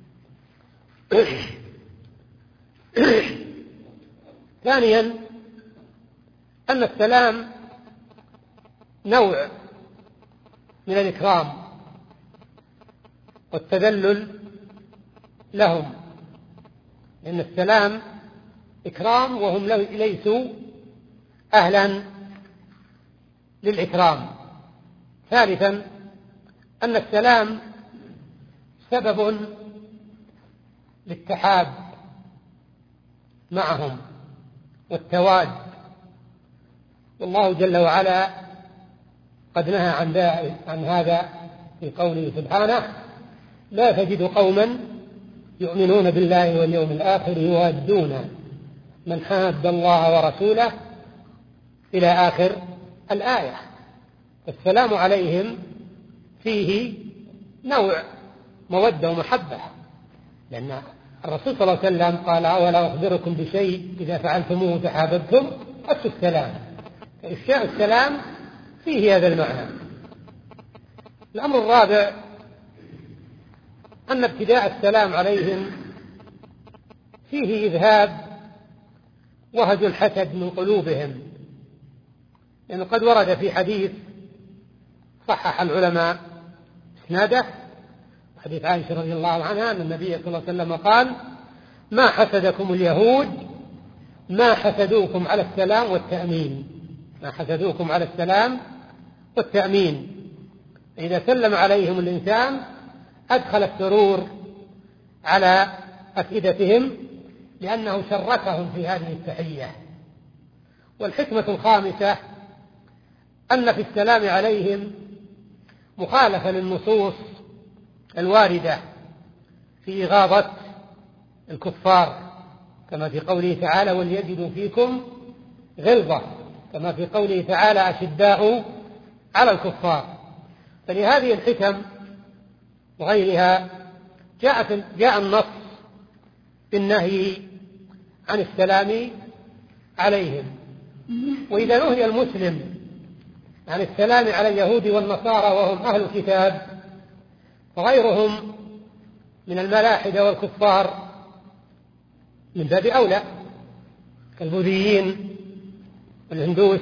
ثانيا أن السلام نوع من الإكرام والتذلل لهم، لأن السلام إكرام وهم ليسوا أهلا للإكرام. ثالثا أن السلام سبب للتحاب معهم والتواد، والله جل وعلا قد نهى عن, عن هذا في قوله سبحانه: لا تجد قوما يؤمنون بالله واليوم الآخر يوادون من حاد الله ورسوله إلى آخر الآية. السلام عليهم فيه نوع مودة ومحبة، لأن الرسول صلى الله عليه وسلم قال: أولا أخبركم بشيء إذا فعلتموه تحاببتم؟ أفشوا السلام. فإفشاء السلام فيه هذا المعنى. الأمر الرابع أن ابتداء السلام عليهم فيه إذهاب وهج الحسد من قلوبهم، لأنه قد ورد في حديث صحح العلماء اسناده، حديث عائشة رضي الله عنها أن النبي صلى الله عليه وسلم قال: ما حسدكم اليهود ما حسدوكم على السلام والتأمين. ما حسدوكم على السلام والتأمين. إذا سلم عليهم الإنسان أدخل السرور على أفئدتهم، لأنه شركهم في هذه التحية. والحكمة الخامسة أن في السلام عليهم مخالفة للنصوص الواردة في إغاظة الكفار، كما في قوله تعالى: وليجدوا فيكم غلظة، كما في قوله تعالى: أشداء على الكفار. فلهذه الحكم وغيرها جاءت جاء النص بالنهي عن السلام عليهم. وإذا نهي المسلم عن السلام على اليهود والنصارى وهم أهل الكتاب، فغيرهم من الملاحدة والكفار من باب أولى، كالبوذيين والهندوس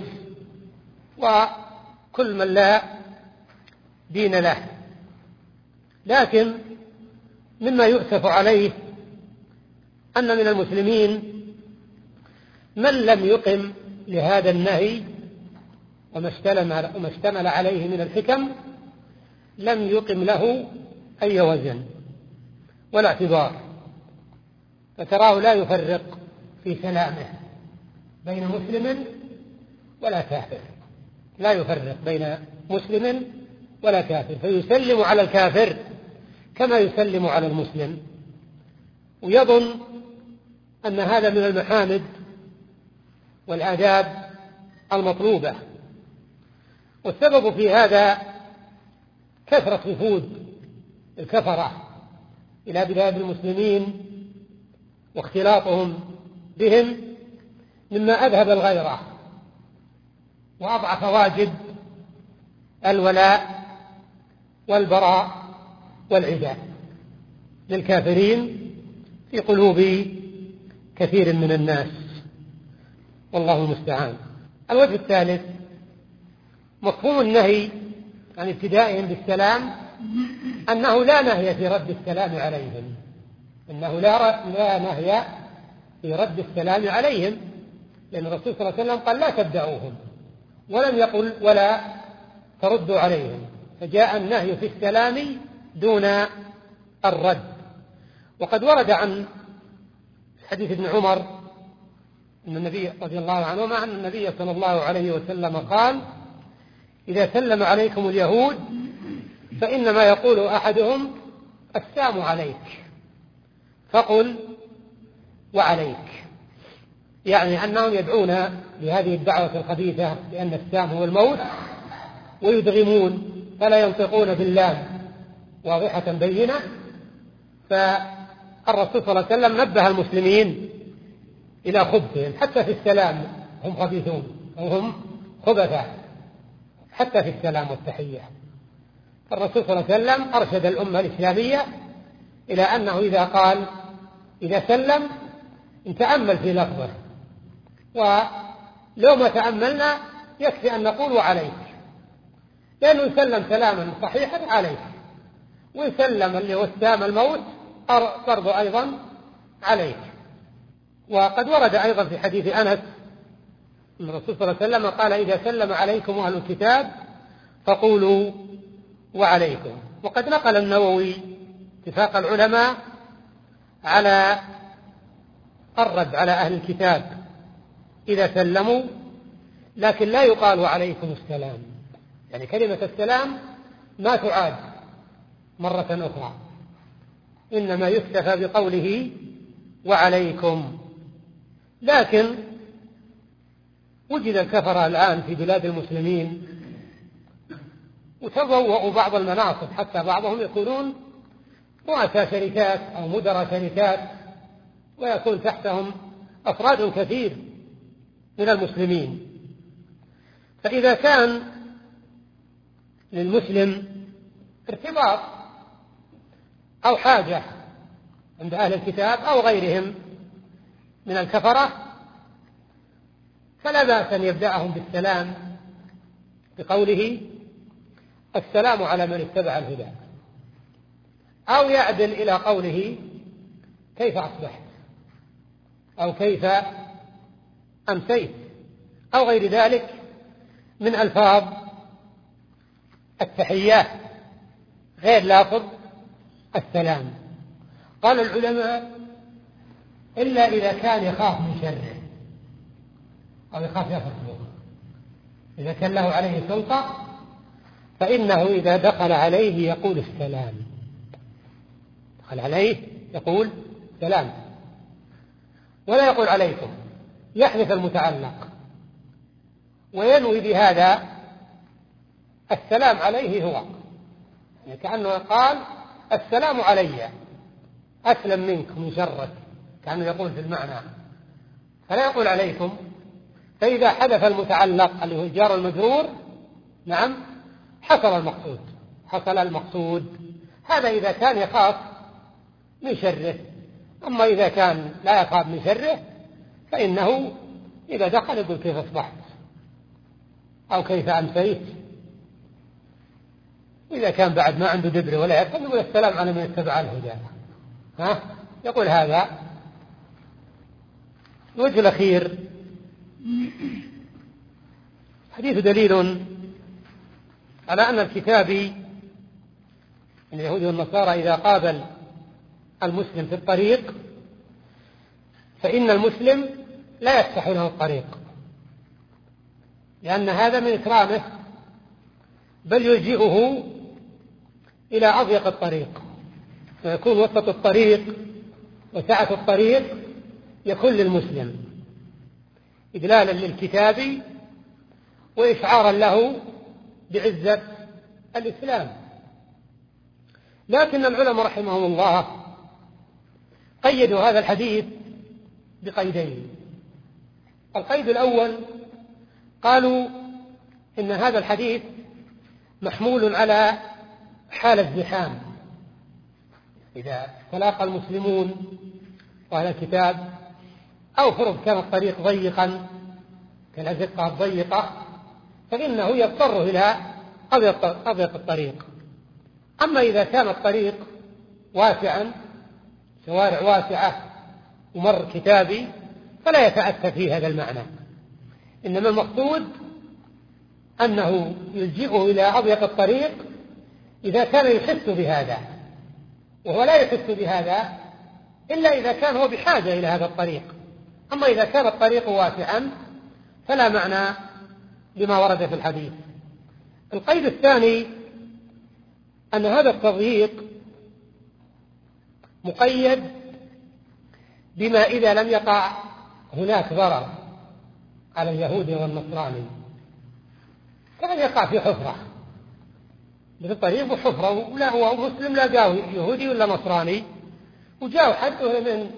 وكل من لا دين له. لكن مما يؤسف عليه أن من المسلمين من لم يقم لهذا النهي وما اشتمل عليه من الحكم، لم يقم له أي وزن ولا اعتبار، فتراه لا يفرق في سلامه بين مسلم ولا كافر، لا يفرق بين مسلم ولا كافر، فيسلم على الكافر كما يسلم على المسلم، ويظن أن هذا من المحامد والآداب المطلوبة. والسبب في هذا كثرة وفود الكفرة إلى بلاد المسلمين واختلاطهم بهم، مما أذهب الغيرة وأضعف واجب الولاء والبراء والعداء للكافرين في قلوب كثير من الناس، والله المستعان. الوجه الثالث مفهوم النهي عن ابتدائهم بالسلام أنه لا نهي في رد السلام عليهم، إنه لا, لا نهي في رد السلام عليهم، لأن الرسول صلى الله عليه وسلم قال: لا تبدأوهم، ولم يقل ولا تردوا عليهم، فجاء النهي في السلام دون الرد. وقد ورد عن حديث ابن عمر أن النبي رضي الله عنهما أن النبي صلى الله عليه وسلم قال: إذا سلم عليكم اليهود فإنما يقول أحدهم السلام عليك فقل وعليك، يعني أنهم يدعون لهذه الدعوة الخبيثة لأن السام هو الموت، ويدغمون فلا ينطقون باللام واضحة بينة. فالرسول صلى الله عليه وسلم نبه المسلمين إلى خبثهم حتى في السلام، هم خبيثون وهم خبثاء حتى في السلام والتحية. الرسول صلى الله عليه وسلم أرشد الأمة الإسلامية إلى أنه إذا قال إذا سلم نتأمل في لفظه، ولو ما تأملنا يكفي أن نقول وعليك، لأنه يسلم سلاما صحيحا عليك، ويسلم اللي هو السام الموت برضو أيضا عليك. وقد ورد أيضا في حديث أنس أن الرسول صلى الله عليه وسلم قال إذا سلم عليكم أهل الكتاب فقولوا وعليكم. وقد نقل النووي اتفاق العلماء على الرد على أهل الكتاب إذا سلموا، لكن لا يقال وعليكم السلام، يعني كلمة السلام ما تعاد مرة أخرى، إنما يكتفى بقوله وعليكم. لكن وجد الكفرة الآن في بلاد المسلمين وتبوأوا بعض المناصب، حتى بعضهم يكونون رؤساء شركات أو مدراء شركات، ويكون تحتهم أفراد كثير من المسلمين. فإذا كان للمسلم ارتباط أو حاجة عند أهل الكتاب أو غيرهم من الكفرة، فلا بأس أن يبدأهم بالسلام بقوله السلام على من اتبع الهدى، أو يعدل إلى قوله كيف أصبحت أو كيف أمسيت أو غير ذلك من ألفاظ التحيات غير لافظ السلام. قال العلماء إلا إذا كان يخاف من شره أو يخاف يفرقه، إذا كان له عليه سلطة فإنه إذا دخل عليه يقول السلام، دخل عليه يقول سلام ولا يقول عليكم، يحذف المتعلق وينوي بهذا السلام عليه هو، يعني كأنه قال السلام علي أسلم منك من شرك، كأنه يقول في المعنى، فلا يقول عليكم. فإذا حذف المتعلق اللي هو الجار المجرور نعم حصل المقصود، حصل المقصود. هذا إذا كان يخاف من شره. أما إذا كان لا يخاف من شره فإنه إذا دخل يقول كيف أصبحت أو كيف أمسيت. إذا كان بعد ما عنده دبر ولا يفهم يقول السلام على من اتبع الهدى، ها يقول هذا. الوجه الأخير حديث دليل على أن الكتابي من اليهود والنصارى إذا قابل المسلم في الطريق فإن المسلم لا يفتح له الطريق، لأن هذا من إكرامه، بل يلجئه إلى أضيق الطريق، فيكون وسط الطريق وسعة الطريق يكون للمسلم إدلالا للكتابي وإشعارا له بعزة الإسلام. لكن العلماء رحمهم الله قيدوا هذا الحديث بقيدين. القيد الأول قالوا إن هذا الحديث محمول على حال الزحام، إذا تلاقى المسلمون وأهل الكتاب أو فرض كان الطريق ضيقا كالأزقة الضيقة فإنه يضطر إلى أضيق الطريق. أما إذا كان الطريق واسعا شوارع واسعة ومر كتابي فلا يتأتى فيه هذا المعنى، إنما المقصود أنه يلجئه إلى أضيق الطريق إذا كان يحس بهذا، وهو لا يحس بهذا إلا إذا كان هو بحاجة إلى هذا الطريق. أما إذا كان الطريق واسعا فلا معنى لما ورد في الحديث. القيد الثاني أن هذا التضييق مقيد بما إذا لم يقع هناك ضرر على اليهودي والنصراني، كان يقع في حفرة بالطريق وحفرة ولا هو مسلم لا جاء يهودي ولا نصراني وجاء حد من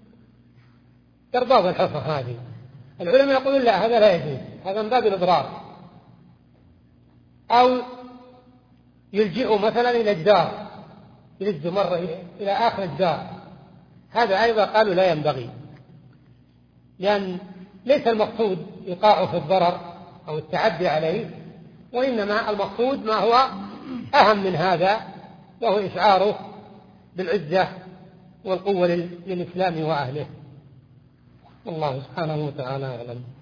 يرضى بالحفرة هذه، العلماء يقولون لا هذا لا يجوز، هذا من باب الإضرار، أو يلجئه مثلا إلى الدار يلج مرة إلى آخر الدار، هذا أيضا قالوا لا ينبغي، لأن ليس المقصود إيقاعه في الضرر أو التعدي عليه، وإنما المقصود ما هو أهم من هذا، وهو إشعاره بالعزة والقوة للإسلام وأهله. والله سبحانه وتعالى أعلم.